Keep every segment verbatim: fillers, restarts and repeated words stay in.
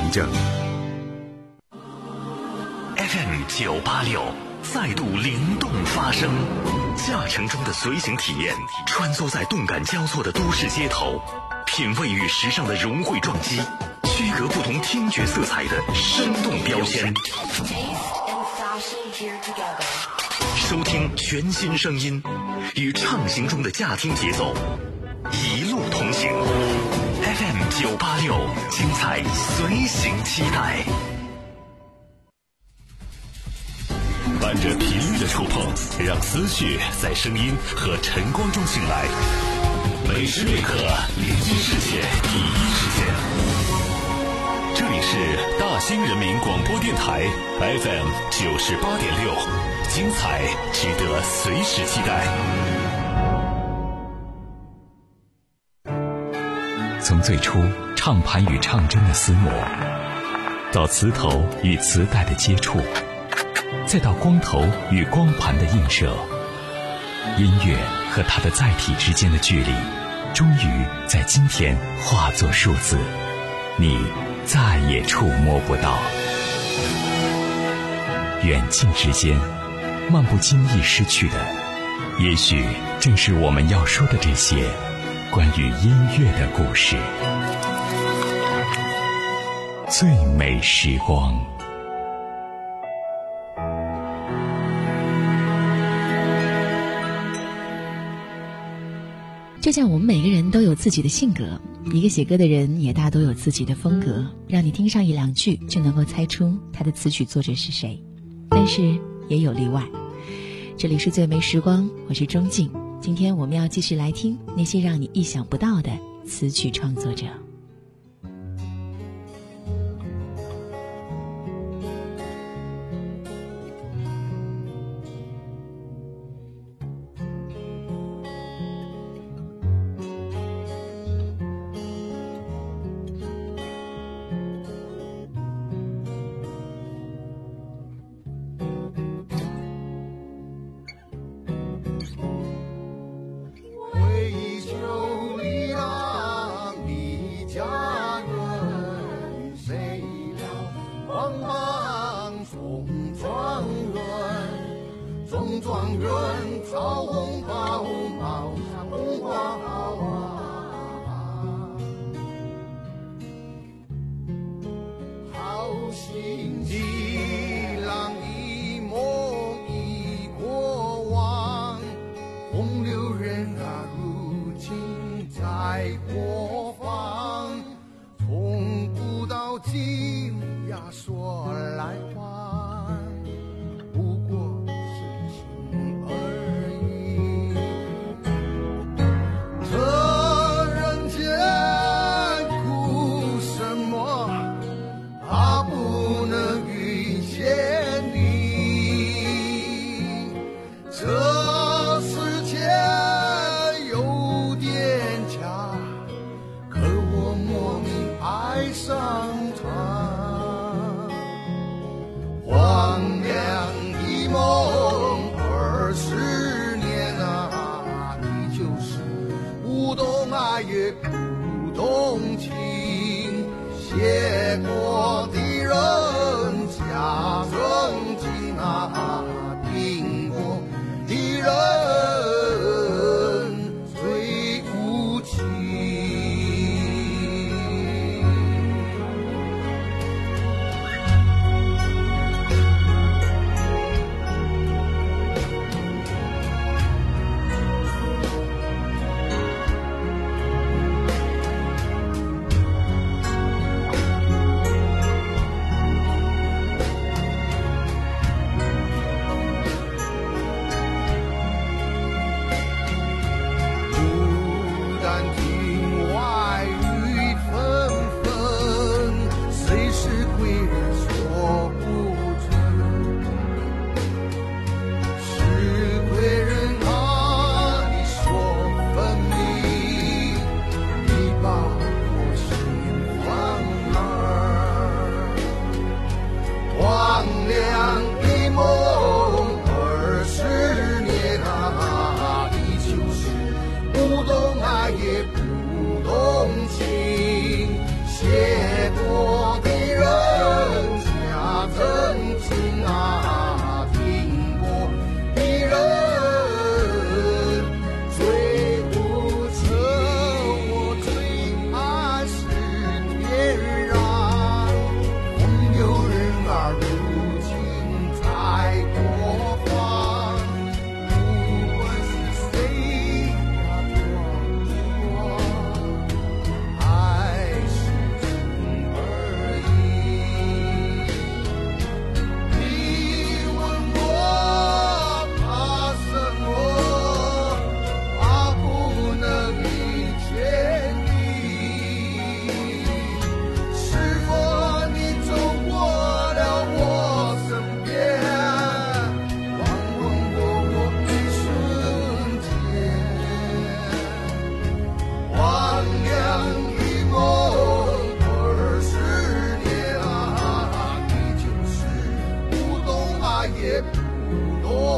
凭证。 F M 九八六再度灵动发声，驾乘中的随行体验，穿梭在动感交错的都市街头，品味与时尚的融汇撞击，区隔不同听觉色彩的生动标签。收听全新声音，与畅行中的驾听节奏，一路同行。F M 九八六，精彩随行期待。伴着频率的触碰，让思绪在声音和晨光中醒来。每时每刻，临近世界第一时间。这里是大兴人民广播电台 F M 九十八点六，精彩值得随时期待。 从最初唱盘与唱针的厮磨，到磁头与磁带的接触，再到光头与光盘的映射，音乐和它的载体之间的距离，终于在今天化作数字，你再也触摸不到。远近之间，漫不经意失去的，也许正是我们要说的这些关于音乐的故事。最美时光。 就像我们每个人都有自己的性格，一个写歌的人也大都有自己的风格，让你听上一两句就能够猜出他的词曲作者是谁。但是也有例外。这里是最美时光，我是钟静。今天我们要继续来听那些让你意想不到的词曲创作者。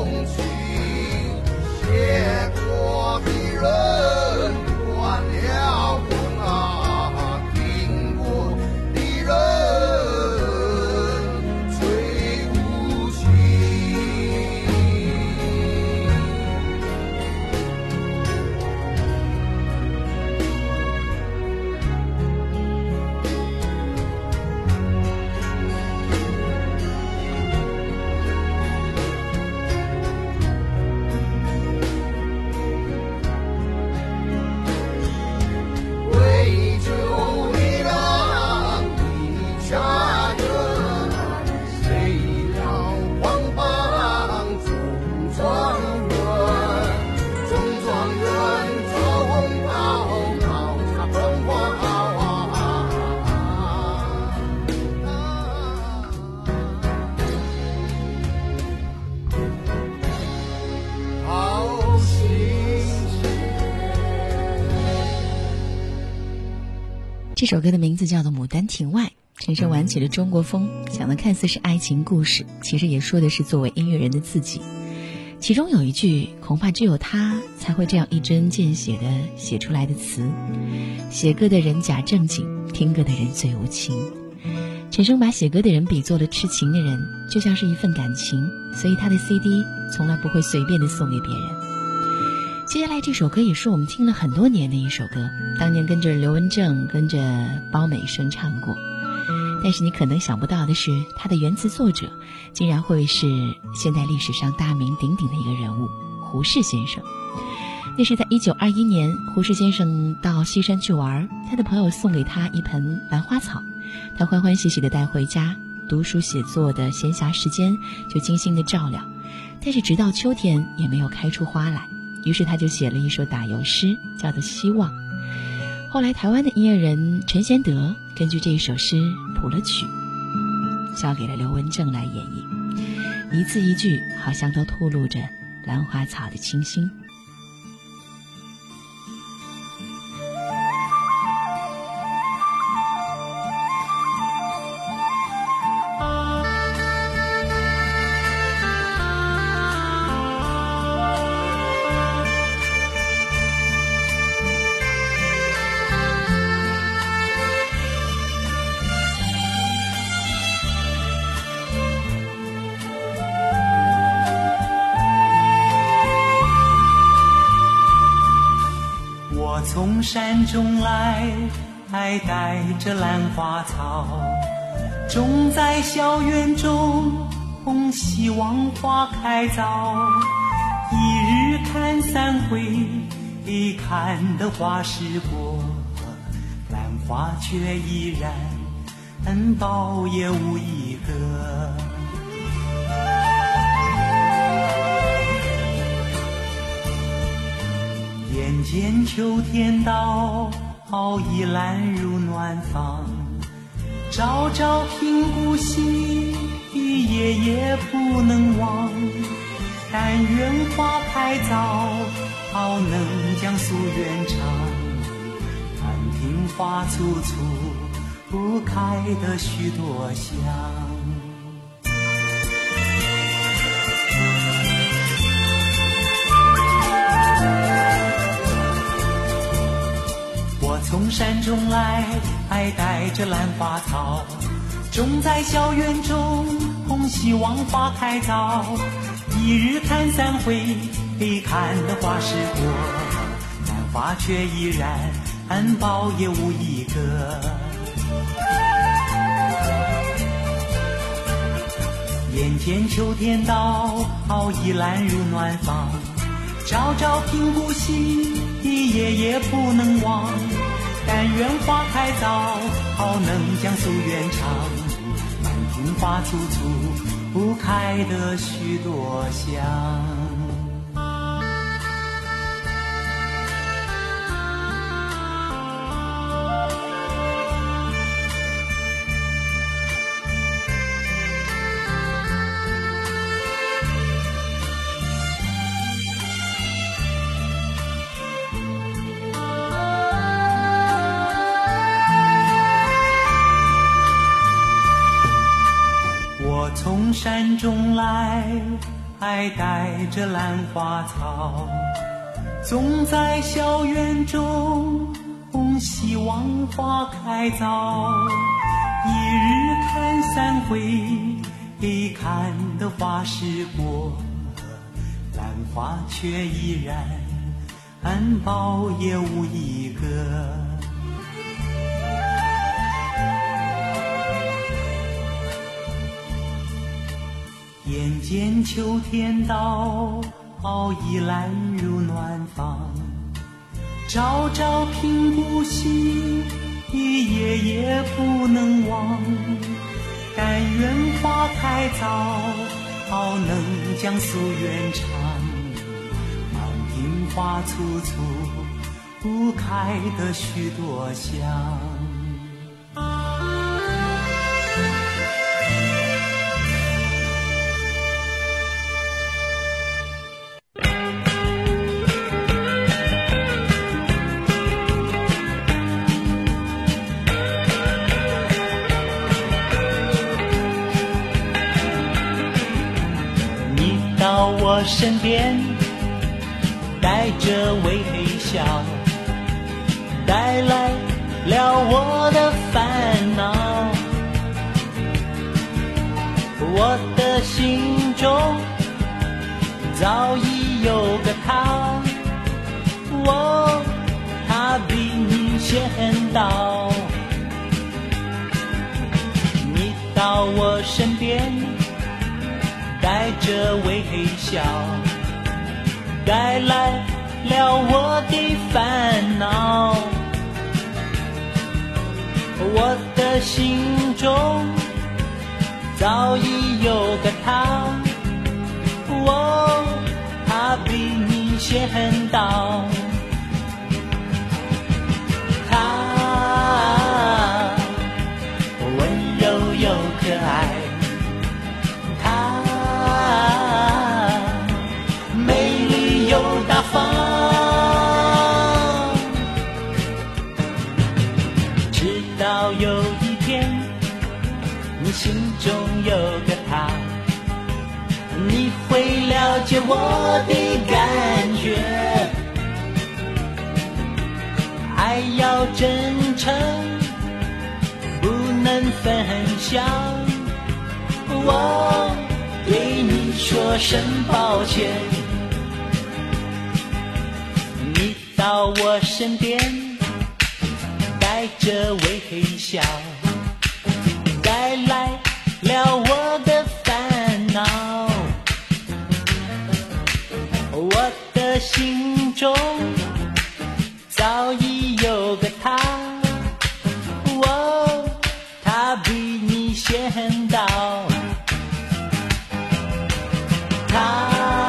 这首歌的名字叫做《牡丹亭外》，陈升玩起了中国风，讲的看似是爱情故事，其实也说的是作为音乐人的自己。其中有一句恐怕只有他才会这样一针见血地写出来的词：写歌的人假正经，听歌的人最无情。陈升把写歌的人比作了痴情的人，就像是一份感情，所以他的 C D 从来不会随便地送给别人。接下来这首歌也是我们听了很多年的一首歌，当年跟着刘文正跟着包美声唱过，但是你可能想不到的是，它的原词作者竟然会是现代历史上大名鼎鼎的一个人物胡适先生。那是在一九二一年，胡适先生到西山去玩，他的朋友送给他一盆兰花草，他欢欢喜喜地带回家，读书写作的闲暇时间就精心地照料，但是直到秋天也没有开出花来，于是他就写了一首打油诗，叫做《希望》。后来台湾的音乐人陈贤德根据这一首诗谱了曲，交给了刘文正来演绎，一字一句好像都透露着兰花草的清新。 从山中来，还带着兰花草，种在校园中，希望花开早。一日看三回，看得花时过，兰花却依然苞也无一个。眼见秋天到，已兰入暖房，朝朝频顾惜，夜夜不能忘。但愿花开早，好能将夙愿偿。看庭花簇簇，不开得许多香。从山中来，还带着兰花草，种在校园中，希望花开早。一日看三回，看得花时过，兰花却依然苞也无一个。眼见秋天到，已兰入暖房，朝朝频顾惜，夜夜不能忘。但愿花开早，好能将夙愿偿。满庭花簇簇，不开得许多香。从山中来， 还带着兰花草，总在校园中希望花开早。一日看三回，看得花时过，兰花却依然含苞也无一个。眼见秋天到，已来入暖房，朝朝频顾惜，夜夜不能忘。但愿花开早，能将夙愿偿。满庭花簇簇，不开得许多香。我身边带着微笑，带来了我的烦恼。我的心中早已有个他，我他比你先到。你到我身边带着微笑，带来了我的烦恼。我的心中早已有个他，我他比你先到。他温柔又可爱，大方，直到有一天你心中有个他，你会了解我的感觉。爱要真诚，不能分享。我对你说声抱歉，到我身边带着微笑，带来了我的烦恼。我的心中早已有个他，我他比你先到。他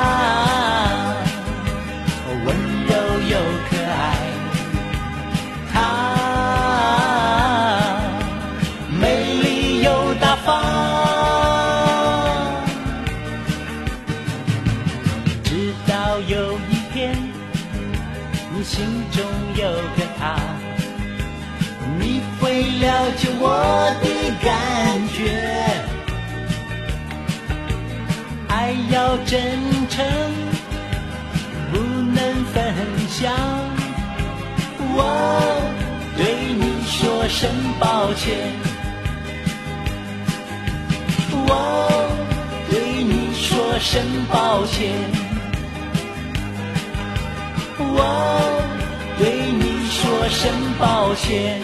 心中有个他，你会了解我的感觉。爱要真诚，不能分享。我对你说声抱歉，我对你说声抱歉，我对你说声抱歉。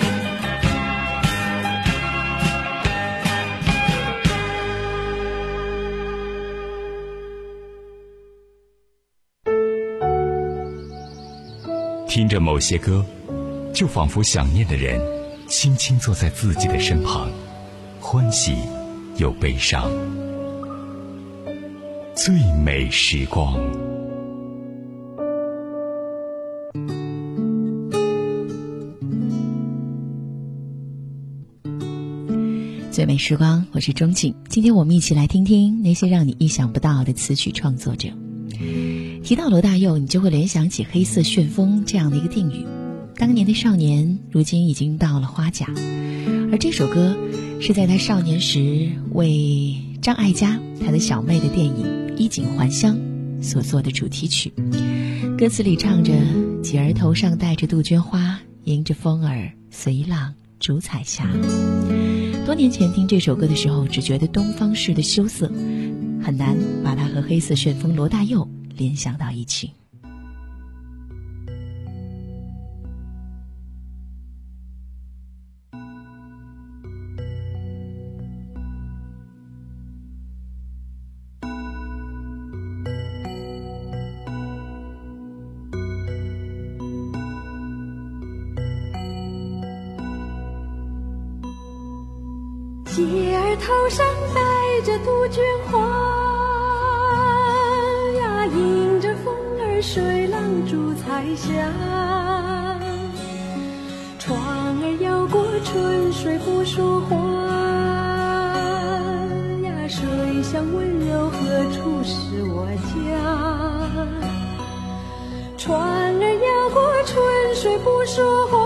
听着某些歌，就仿佛想念的人轻轻坐在自己的身旁，欢喜又悲伤。最美时光。 最美时光，我是钟静。今天我们一起来听听那些让你意想不到的词曲创作者。提到罗大佑，你就会联想起黑色旋风这样的一个定语。当年的少年，如今已经到了花甲，而这首歌是在他少年时为张艾嘉他的小妹的电影衣锦还乡所做的主题曲。歌词里唱着，姐儿头上戴着杜鹃花，迎着风儿随浪逐彩霞。多年前听这首歌的时候，只觉得东方式的羞涩，很难把它和黑色旋风罗大佑联想到一起。 姐儿头上戴着杜鹃花呀，迎着风儿随浪逐彩霞。船儿摇过春水不说话呀，水乡温柔何处是我家？船儿摇过春水不说话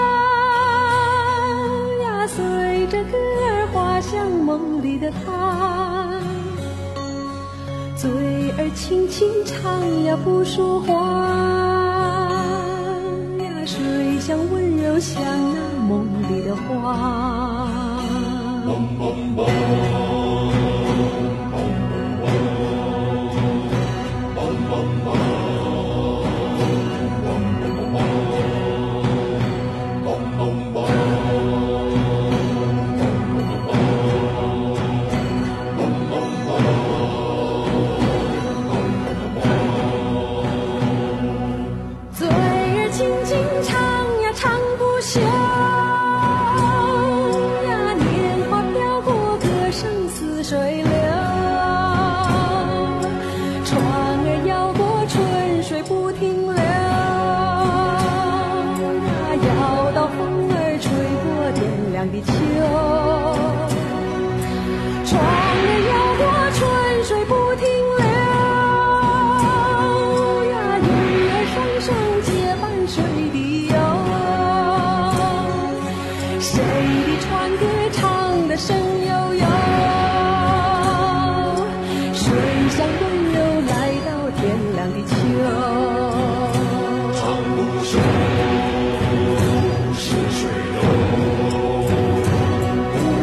呀，随着歌儿滑向梦里的他。嘴儿轻轻唱呀不说话呀，水乡温柔像那梦里的花。 是水流，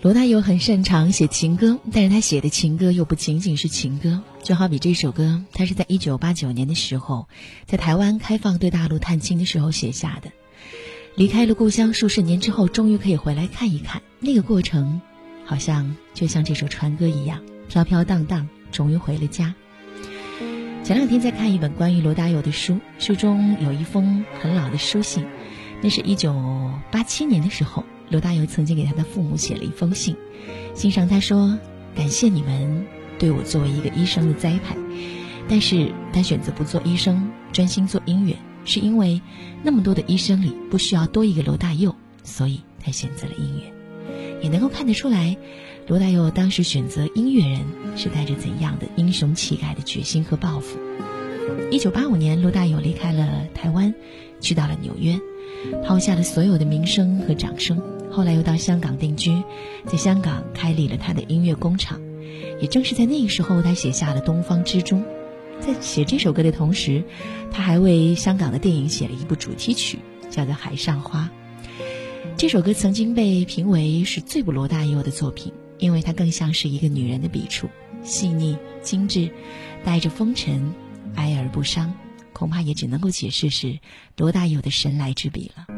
罗大佑很擅长写情歌，但是他写的情歌又不仅仅是情歌，就好比这首歌，他是在一九八九年的时候，在台湾开放对大陆探亲的时候写下的。离开了故乡数十年之后，终于可以回来看一看，那个过程好像就像这首船歌一样，飘飘荡荡，终于回了家。前两天在看一本关于罗大佑的书，书中有一封很老的书信，那是一九八七年的时候，罗大佑曾经给他的父母写了一封信，信上他说，感谢你们对我作为一个医生的栽培，但是他选择不做医生，专心做音乐，是因为那么多的医生里不需要多一个罗大佑，所以他选择了音乐。也能够看得出来，罗大佑当时选择音乐人是带着怎样的英雄气概的决心和抱负。一九八五年，罗大佑离开了台湾，去到了纽约，抛下了所有的名声和掌声，后来又到香港定居，在香港开立了他的音乐工厂。也正是在那个时候，他写下了《东方之珠》。在写这首歌的同时，他还为香港的电影写了一部主题曲，叫做《海上花》。这首歌曾经被评为是最不罗大佑的作品，因为它更像是一个女人的笔触，细腻精致，带着风尘，哀而不伤，恐怕也只能够解释是罗大佑的神来之笔了。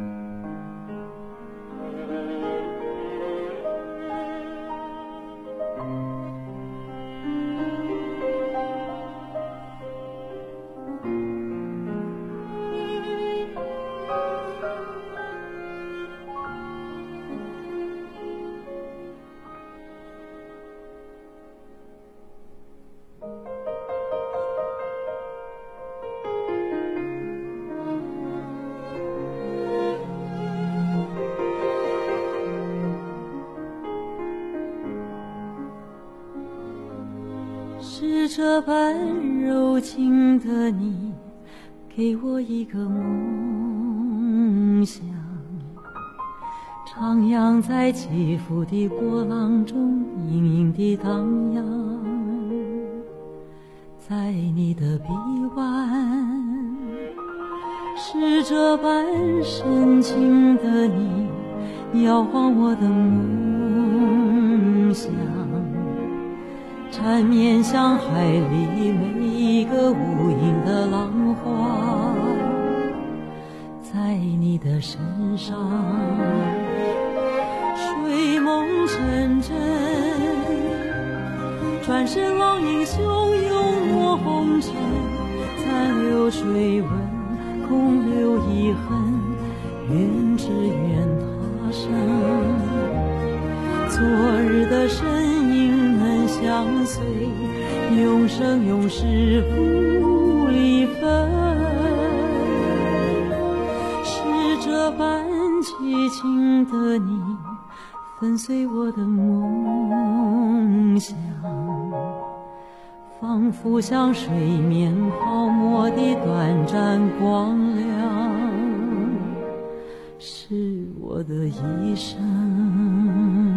是这般柔情的你，给我一个梦想，徜徉在起伏的波浪中，隐隐地荡漾。在你的臂弯，是这般深情的你，摇晃我的梦想，缠绵像海里每一个无垠的浪花。在你的身上，睡梦沉沉，转身浪影汹涌过红尘，残留水纹，空留遗恨，愿只愿他生。昨日的身影能相随，永生永世不离分。是这般凄情的你，粉碎我的梦想，仿佛像水面泡沫的短暂光亮，是我的一生。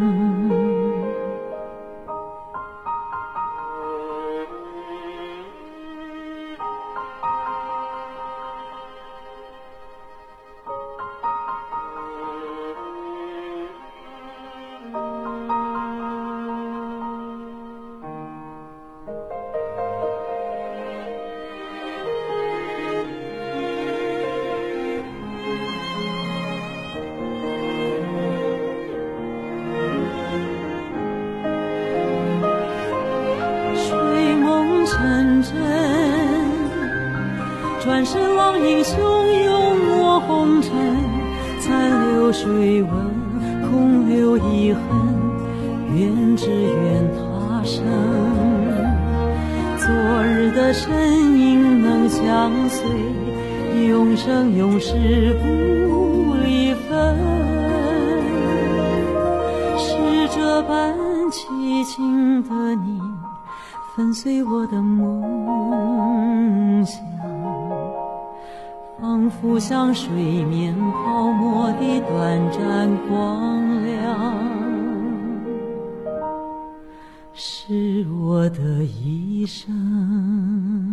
转身浪影汹涌过红尘，残留水纹，空留遗恨，愿只愿他生。昨日的身影能相随，永生永世不离分。是这般凄情的你，粉碎我的梦想，仿佛像水面泡沫的短暂光亮，是我的一生。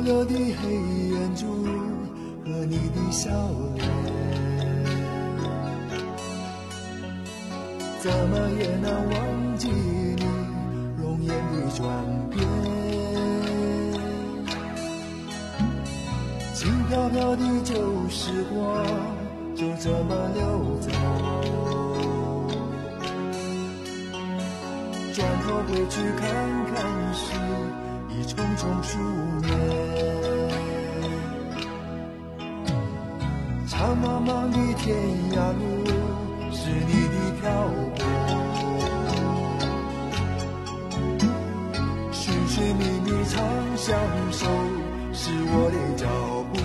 绡的黑眼珠和你的笑脸，怎么也难忘记你容颜的转变。轻飘飘的旧时光就这么溜走，转头回去看看时已匆匆数年。长茫茫的天涯路是你的漂泊，寻寻觅觅长相守是我的脚步，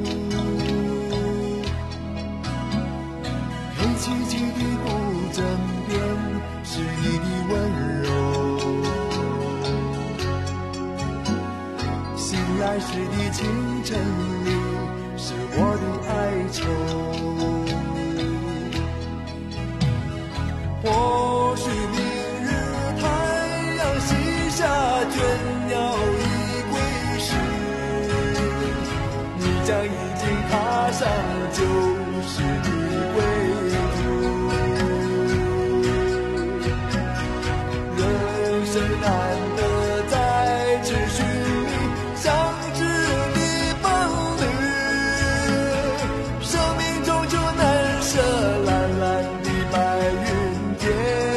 黑漆漆的古镇边是你的温柔，醒来时的清晨里是我的哀愁。或许明日太阳西下，倦鸟已归时，你将已经踏上旧时的归途。人生难得再次寻觅相知的伴侣，生命终究难舍蓝蓝的白云天。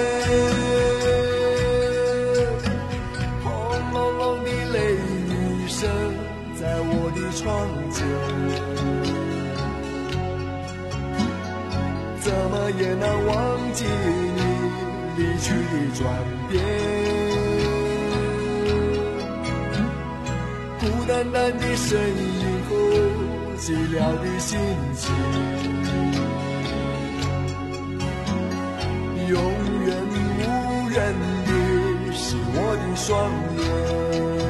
轰隆隆的雷雨声在我的窗前，怎么也难忘记你离去的转变。孤单单的身影后寂寥的心情，永远无人的是我的双眼。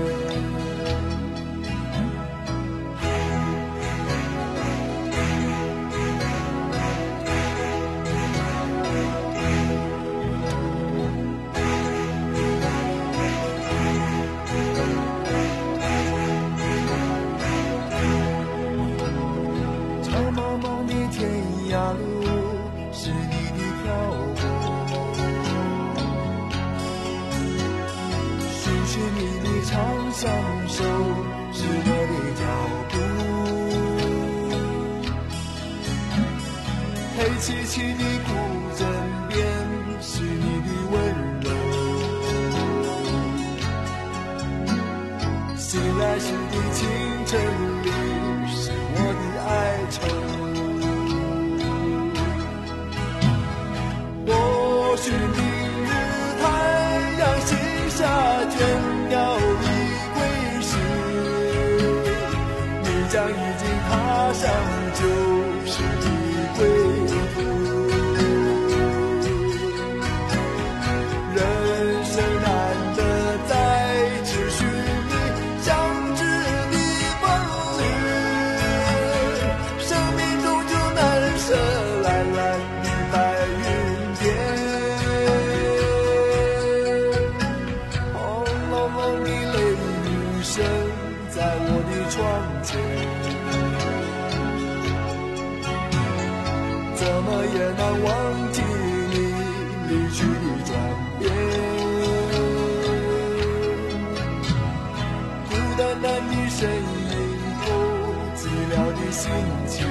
长茫茫的天涯路是你的漂泊，寻寻觅觅长相守是我的脚步，黑漆漆的古镇边是你的温柔，醒来时的清晨里是我的哀愁。或许明日太阳西下，倦鸟已归时，你将已经踏上旧时的归途。人生难得再次寻觅相知的伴侣，生命终究难舍蓝蓝的白云天。轰隆隆的雷雨声在我的窗前，怎么也难忘记你离去的转变。孤单单的身影后寂寥的心情，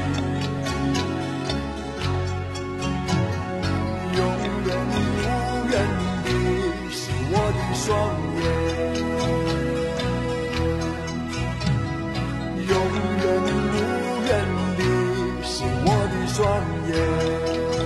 永远无人的是我的双眼，永远无人的是我的双眼。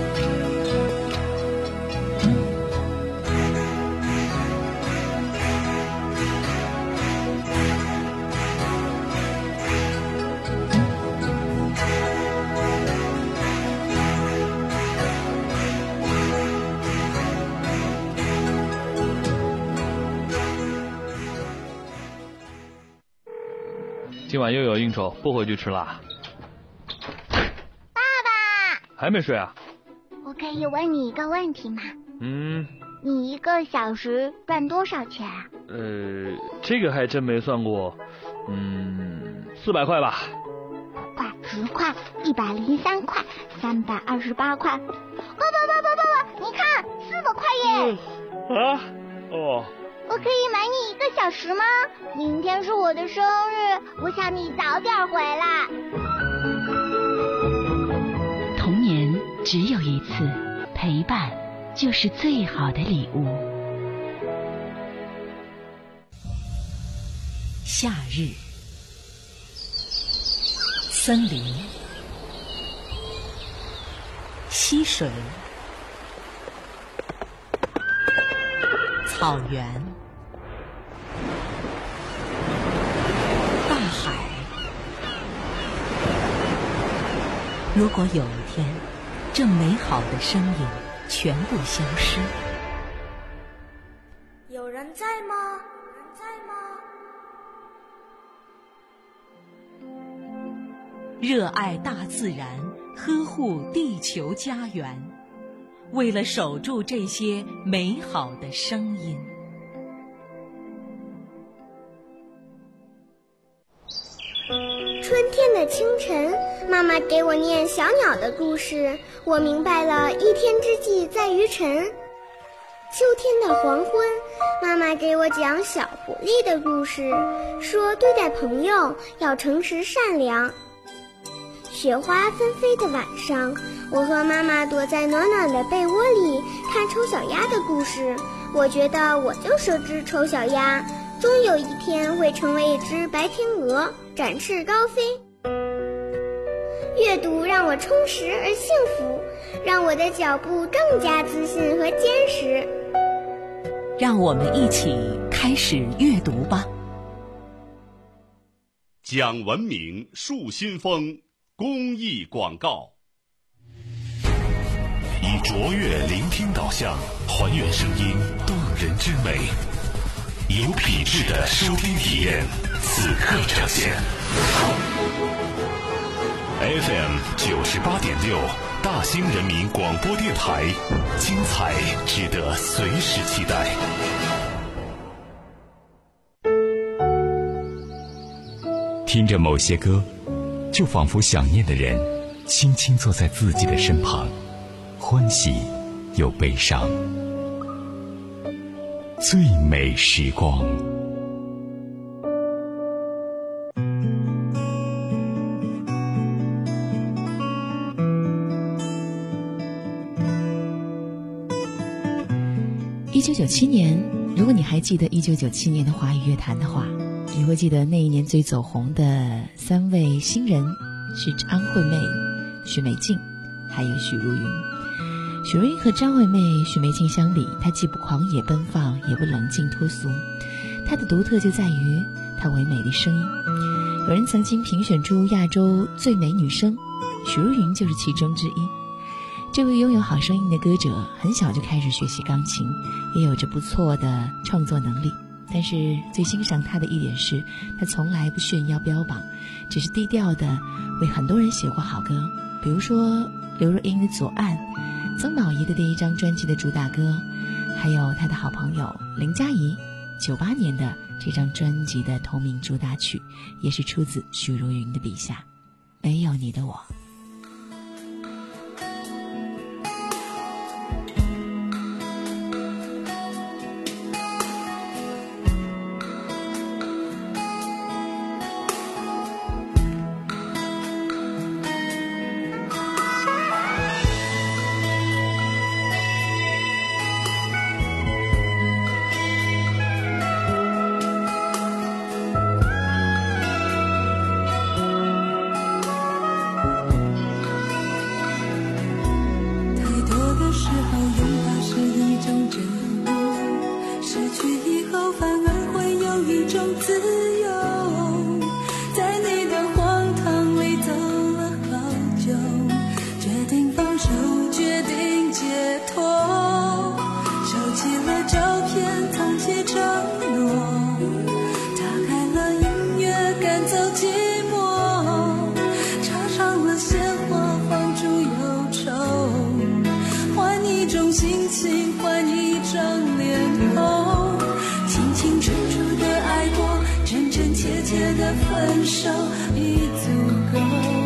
今晚又有应酬，不回去吃啦。 爸爸， 还没睡啊？ 我可以问你一个问题吗？ 嗯。 你一个小时赚多少钱啊？ 呃，这个还真没算过。 嗯，四百块吧。 块、十块、一百零三块、三百二十八块。爸爸爸爸爸爸，你看，四百块耶！ 嗯、啊？哦。 我可以买你一个小时吗？明天是我的生日，我想你早点回来。 童年只有一次，陪伴就是最好的礼物。夏日，森林，溪水，草原，大海。如果有一天，这美好的声音全部消失， 有人在吗？有人在吗？ 热爱大自然，呵护地球家园，为了守住这些美好的声音。 春天的清晨，妈妈给我念小鸟的故事，我明白了一天之计在于晨。秋天的黄昏，妈妈给我讲小狐狸的故事，说对待朋友要诚实善良。雪花纷飞的晚上，我和妈妈躲在暖暖的被窝里看丑小鸭的故事，我觉得我就是只丑小鸭，终有一天会成为一只白天鹅，展翅高飞。阅读让我充实而幸福，让我的脚步更加自信和坚实。 让我们一起开始阅读吧。 讲文明树新风公益广告。以卓越聆听导向，还原声音动人之美，有品质的收听体验，此刻呈现。F M 九十八点六，大兴人民广播电台，精彩值得随时期待。 听着某些歌，就仿佛想念的人轻轻坐在自己的身旁，欢喜又悲伤。最美时光。 一九九七年，如果你还记得一九九七年的华语乐坛的话，你会记得那一年最走红的三位新人是张惠妹、许美静还有许茹芸。许茹芸和张惠妹、许美静相比，她既不狂野奔放，也不冷静脱俗。她的独特就在于她唯美的声音。有人曾经评选出亚洲最美女声，许茹芸就是其中之一。这位拥有好声音的歌者很小就开始学习钢琴，也有着不错的创作能力。但是最欣赏他的一点是，他从来不炫耀标榜，只是低调的为很多人写过好歌，比如说刘若英的《左岸》，曾宝仪的第一张专辑的主打歌，还有他的好朋友林佳怡九八年的这张专辑的同名主打曲，也是出自许茹芸的笔下。没有你的我。 的分手已足够。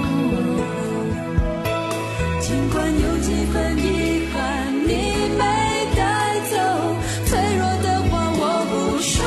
尽管有几分遗憾你没带走，脆弱的话我不说。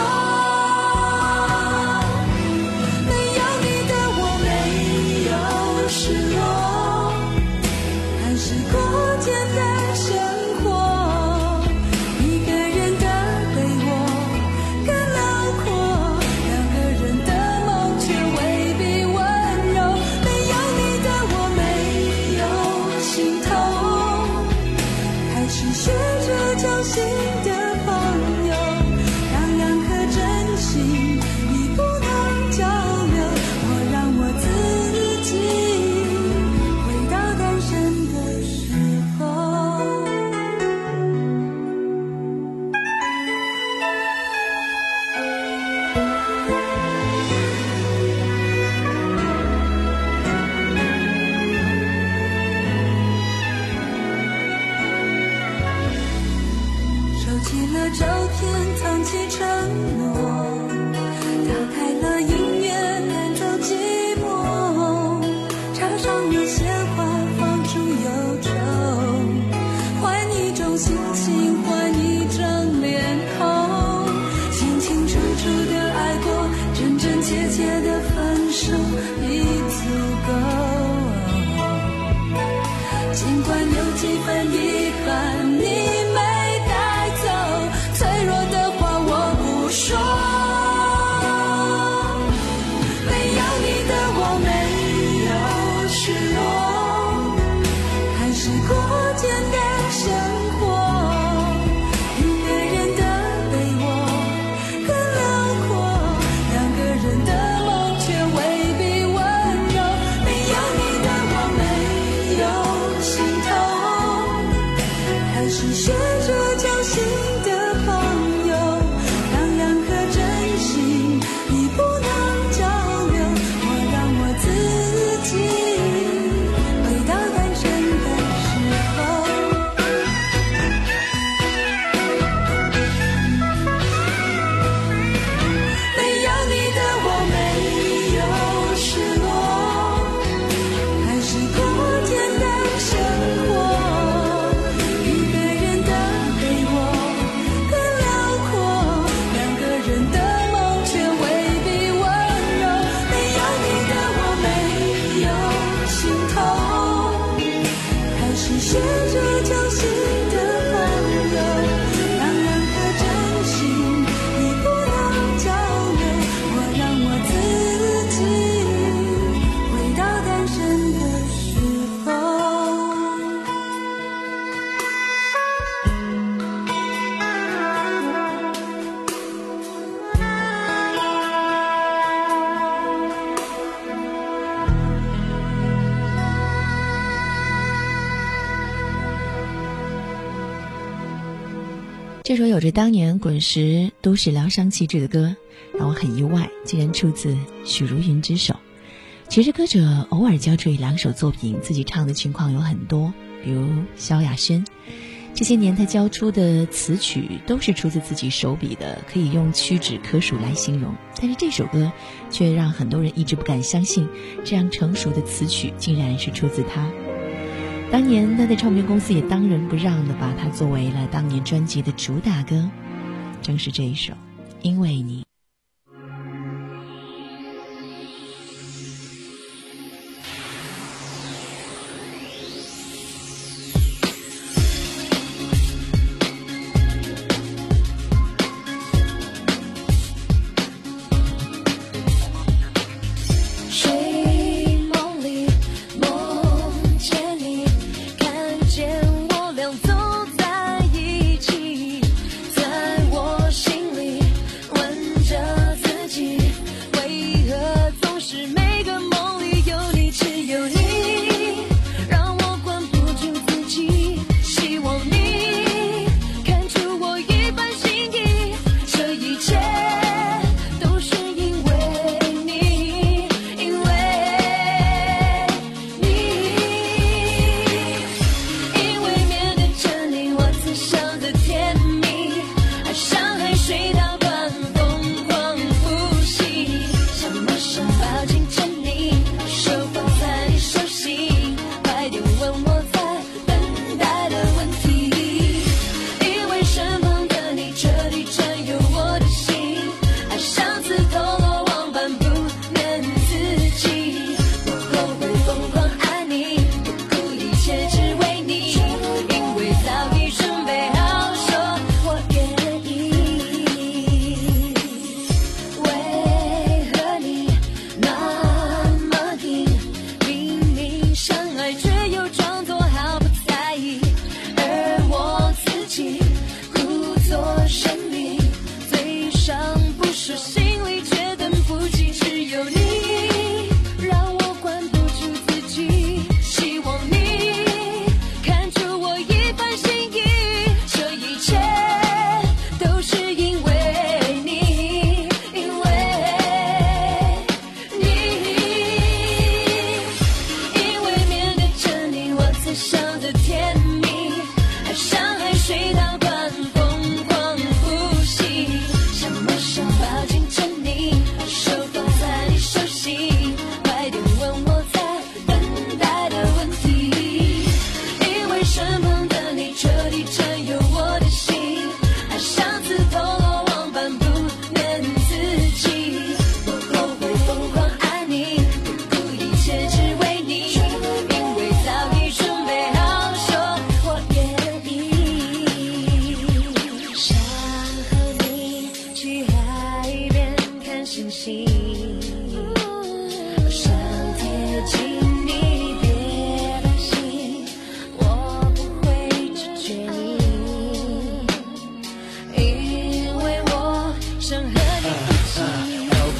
没有你的我没有失落，还是过简单生活，一个人的被窝更辽阔，两个人的梦却未必温柔。没有你的我没有心痛，还是学着交心的朋友，让两颗真心已不能交流。我让我自己回到单身的时候。收起了照片，藏起承诺，打开了音乐，赶走寂寞，插上了鲜花，放出忧愁，换一种心情，换一张脸孔，清清楚楚的爱过，真真切切的分手已足够。尽管有几分遗憾你没带走，脆弱的话我不说。没有你的我没有失落，还是过简单生活，一个人的被窝更辽阔，两个人的梦却未必温柔。没有你的我没有心痛，还是学着交心的朋友，让两颗真心已不能交流。我让我自己回到单身的时候。没有你的我没有失落，还是过简单生活，一个人的被窝更辽阔，两个人的梦却未必温柔。没有你的我没有心痛，还是学着交心的朋友，让两颗真心已不能交流。我让我自己回到单身的时候。 这首有着当年滚石都市疗伤气质的歌，让我很意外，竟然出自许茹芸之手。其实歌者偶尔交出一两首作品，自己唱的情况有很多，比如萧亚轩。这些年他交出的词曲都是出自自己手笔的，可以用屈指可数来形容。但是这首歌却让很多人一直不敢相信，这样成熟的词曲竟然是出自他。当年他的唱片公司也当仁不让的把它作为了当年专辑的主打歌，正是这一首《因为你》。 走在一起，在我心里温星星，想贴近你，别担心，我不会拒绝你，因为我想和你一起。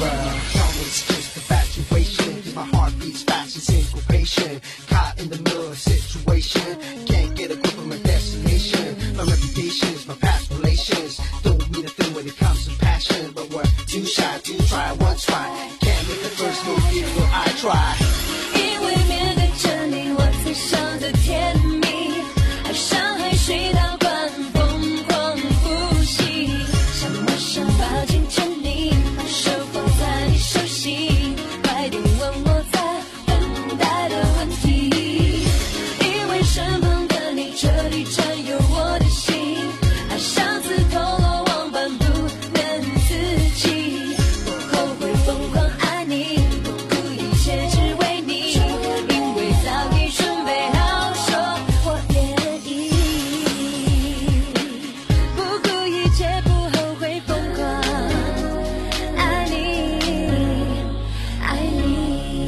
My heart beats fast in syncopation, caught in the middle of a situation, can't get a grip of my destination. My reputation is my past relations, don't mean a thing when it comes to passion, but we're too shy to try one try, can't make the first move even though I try. 因为面对着你，我才想着甜蜜，爱上海水倒灌，疯狂呼吸，像我想抱紧着你，把手放在你手心，快点问我在等待的问题，因为身旁的你，这里占有我的心，爱像刺透罗网般不能自己，我后悔疯狂爱你，不顾一切只为你，因为早已准备好说我愿意，不顾一切不后悔疯狂爱你，爱你。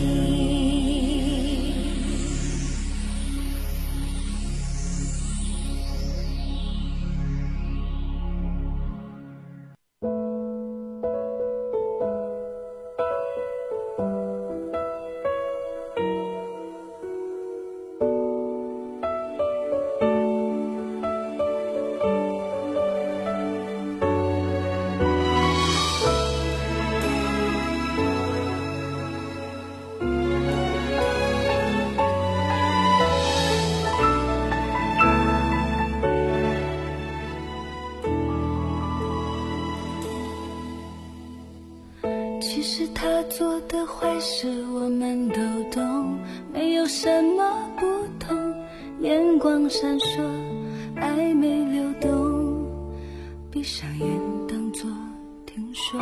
其实他做的坏事我们都懂，没有什么不同，眼光闪烁，暧昧流动，闭上眼当作听说。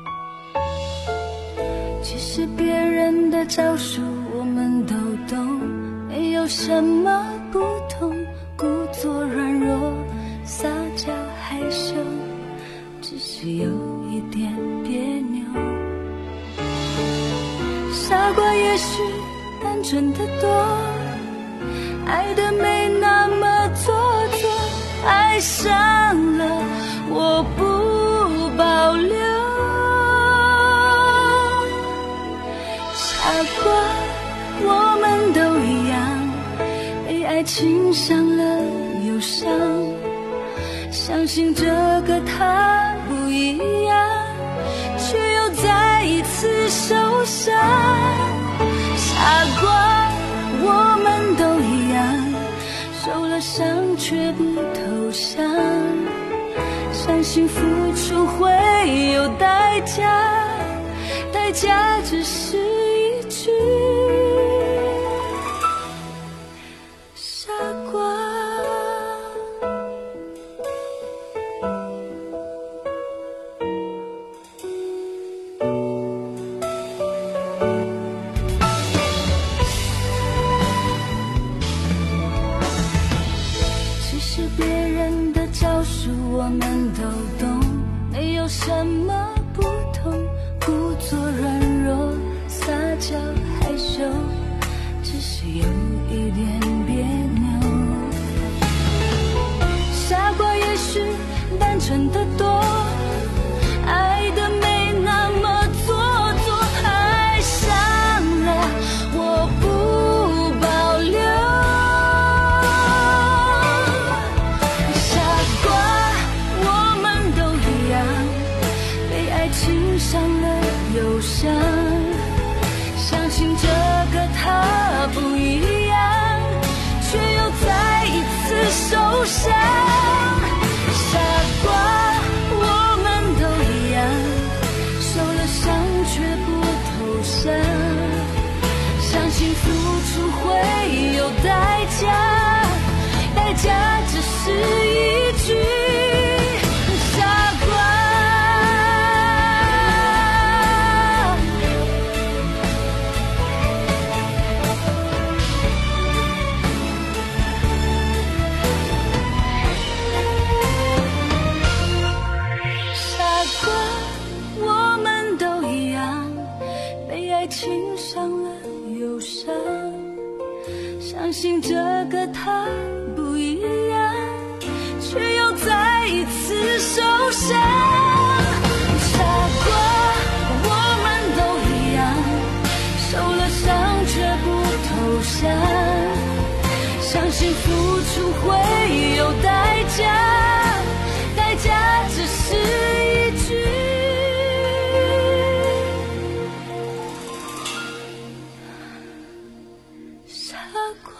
其实别人的招数我们都懂，没有什么不同，故作软弱，撒娇害羞，只是有一点别扭。傻瓜也许单纯的多，爱的没那么做作，爱上了我不保留。傻瓜，我们都一样，被爱情伤了忧伤，相信这个他不一样，却又再一次受伤。傻瓜，我们都一样，受了伤却不投降，相信付出会有代价，代价只是一句傻瓜。我们都懂，没有什么不同，故作软弱，撒娇害羞，只是有一点别扭。傻瓜也许单纯的多，爱的没那么做作，爱上了我不保留。伤了忧伤，相信这个他不一样，却又再一次受伤。傻瓜，我们都一样，受了伤却不投降，相信付出会有代价，代价只是一句傻瓜。我们都一情上了忧伤，相信这个他不一样，却又再一次受伤。傻瓜，我们都一样，受了伤却不投降，相信付出会有代价，代价只是一句傻瓜。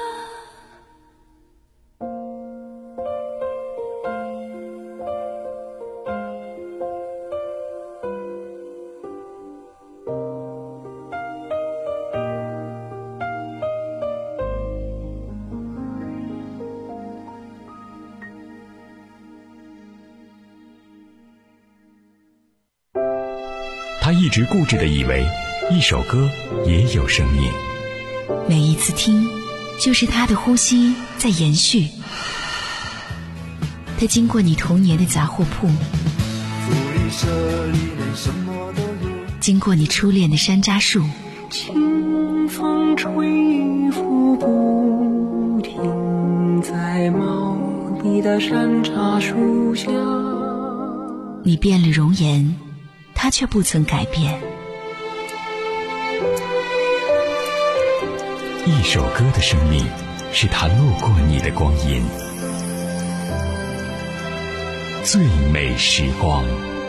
他一直固执地以为一首歌也有生命， 每一次听就是他的呼吸在延续。他经过你童年的杂货铺，经过你初恋的山楂树， 清风吹拂不停在茂密的山楂树下， 你变了容颜，他却不曾改变。 一首歌的生命是他路过你的光阴，最美时光。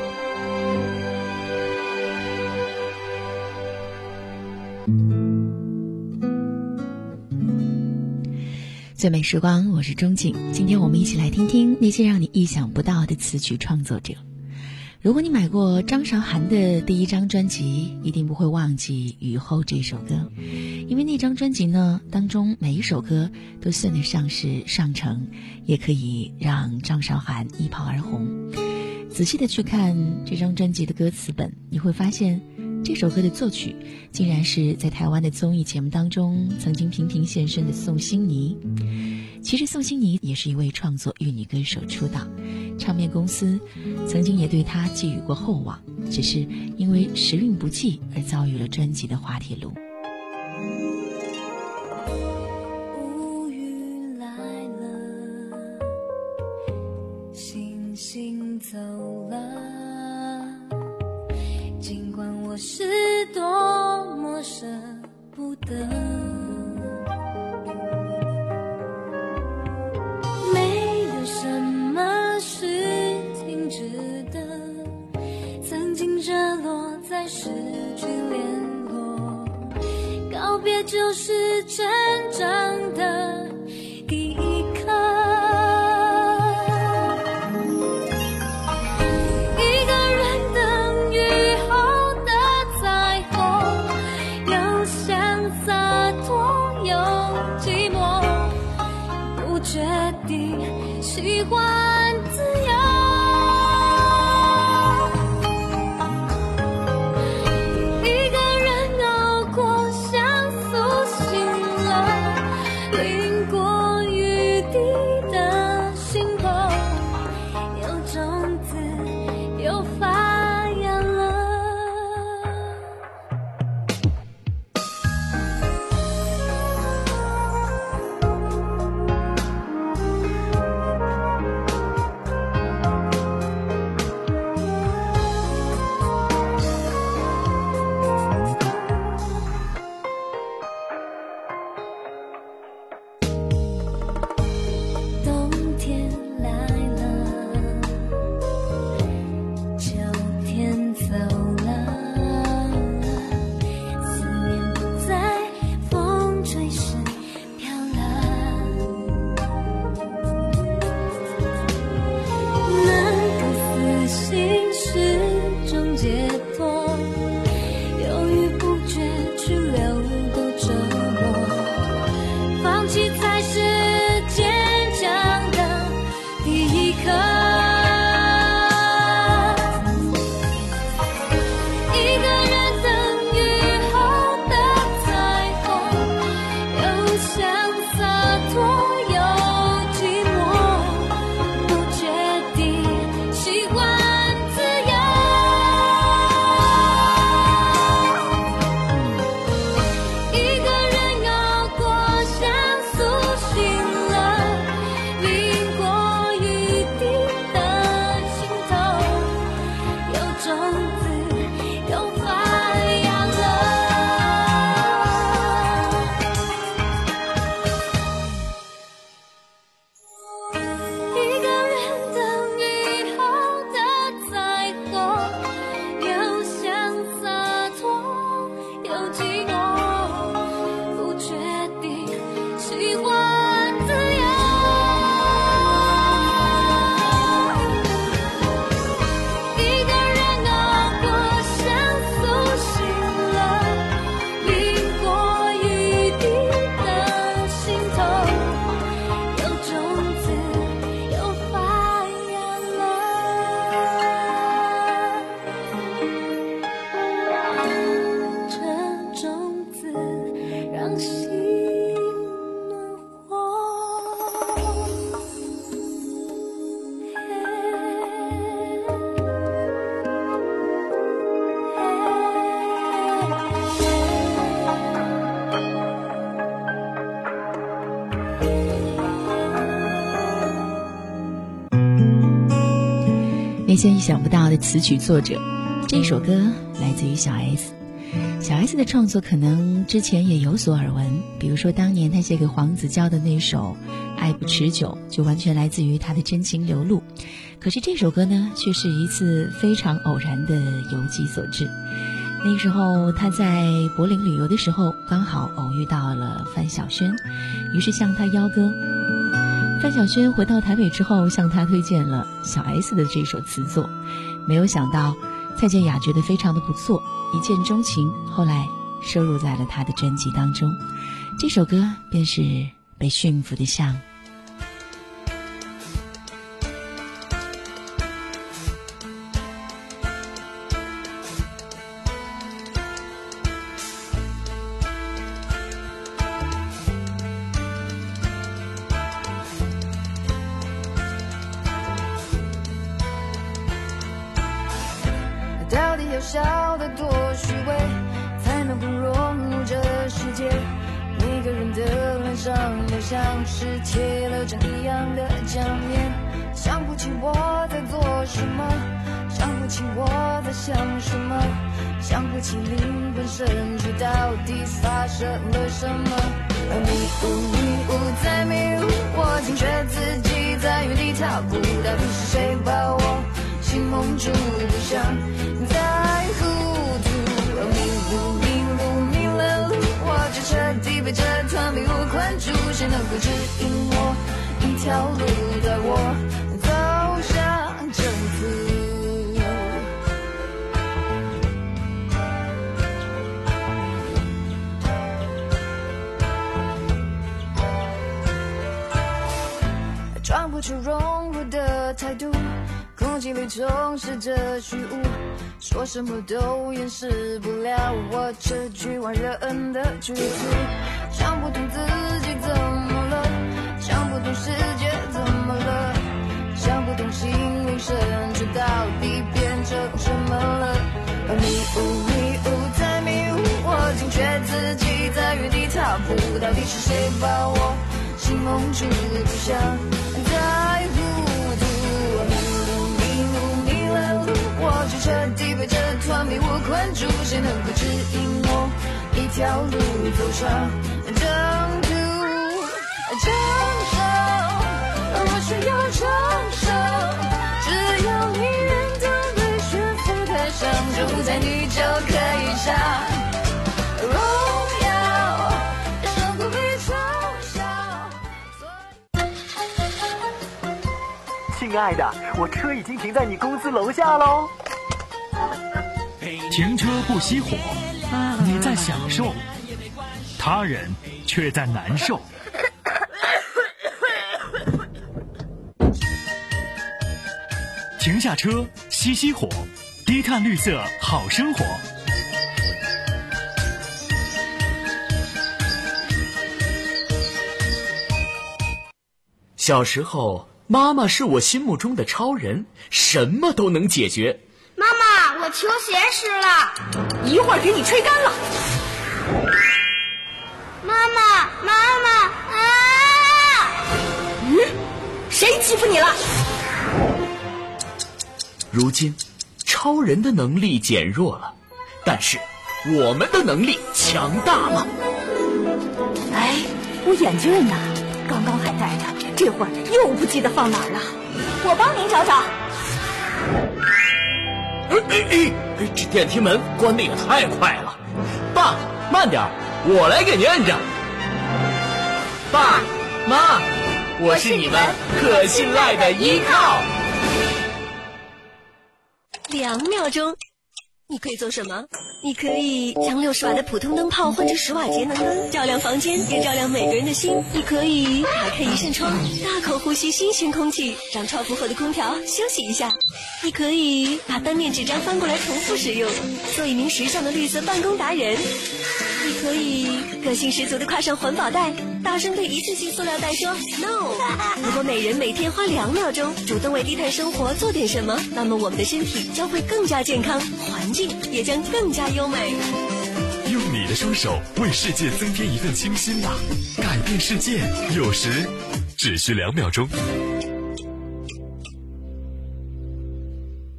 最美时光，我是钟景。今天我们一起来听听那些让你意想不到的词曲创作者。如果你买过张韶涵的第一张专辑，一定不会忘记《雨后》这首歌，因为那张专辑呢当中每一首歌都算得上是上乘，也可以让张韶涵一炮而红。仔细的去看这张专辑的歌词本，你会发现这首歌的作曲竟然是在台湾的综艺节目当中曾经频频现身的宋欣妮。其实宋欣妮也是一位创作玉女歌手出道，唱片公司曾经也对她寄予过厚望，只是因为时运不济而遭遇了专辑的滑铁卢。 乌云来了，星星走了，尽管我是多么舍不得，没有什么是停止的，曾经热络再失去联络，告别就是成长的第一课。一个人等雨后的彩虹，又想洒脱又寂寞，不决定喜欢自由。一个人熬过相苏醒了， 天先意想不到的词曲作者。这首歌来自于小 S。 小 S 的创作可能之前也有所耳闻，比如说当年他写给黄子佼的那首《爱不持久》就完全来自于他的真情流露。可是这首歌呢，却是一次非常偶然的游记所致。那个时候他在柏林旅游的时候，刚好偶遇到了范晓萱，于是向他邀歌。范晓萱回到台北之后，向他推荐了小 S 的这首词作。没有想到蔡健雅觉得非常的不错，一见钟情，后来收录在了他的专辑当中。这首歌便是《被驯服的象》。 到底要笑得多虚伪，才能不融入这世界？每个人的脸上都像是贴了张一样的假面，想不清我在做什么，想不清我在想什么，想不起灵魂深处到底发生了什么。而迷雾迷雾在迷雾，我惊觉自己在原地踏步，到底是谁把我心蒙住，不想再糊涂。而迷路迷路迷了路，我就彻底被这团迷雾困住，谁能够指引我一条路，带我走向征服。装不出融入的态度，空气里充斥着虚无，说什么都掩饰不了我这局外人的局促。想不通自己怎么了，想不通世界怎么了，想不通心灵深处到底变成什么了。而迷雾迷雾在迷雾，我惊觉自己在原地踏步，到底是谁把我心蒙住，不想再糊涂。迷路迷路迷了路，我就彻底被这团迷雾困住，谁能够指引我一条路走上征途？承受，我需要承受，只要你愿当被驯服的象，就在你就可以上荣耀，胜过被嘲笑。 亲爱的，我车已经停在你公司楼下喽。 停车不熄火，你在享受，他人却在难受。停下车，熄熄火，低碳绿色好生活。 小时候，妈妈是我心目中的超人，什么都能解决。 妈妈，我球鞋湿了， 一会儿给你吹干了。 妈妈，妈妈啊！ 嗯，谁欺负你了？ 如今，超人的能力减弱了，但是我们的能力强大了。 哎，我眼镜呢？刚刚还戴着，这会儿又不记得放哪儿了。我帮您找找。 哎哎哎！这电梯门关的也太快了。爸，慢点，我来给您摁着。爸妈，我是你们可信赖的依靠。 两秒钟，你可以做什么？你可以将六十瓦的普通灯泡换成十瓦节能灯，照亮房间，也照亮每个人的心。你可以打开一扇窗，大口呼吸新鲜空气，让超负荷的空调休息一下。你可以把单面纸张翻过来重复使用，做一名时尚的绿色办公达人。你可以个性十足的跨上环保袋，大声对一次性塑料袋说 no。 如果每人每天花两秒钟主动为低碳生活做点什么，那么我们的身体将会更加健康，环境也将更加优美。 用你的双手为世界增添一份清新吧，改变世界有时只需两秒钟。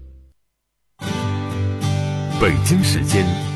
北京时间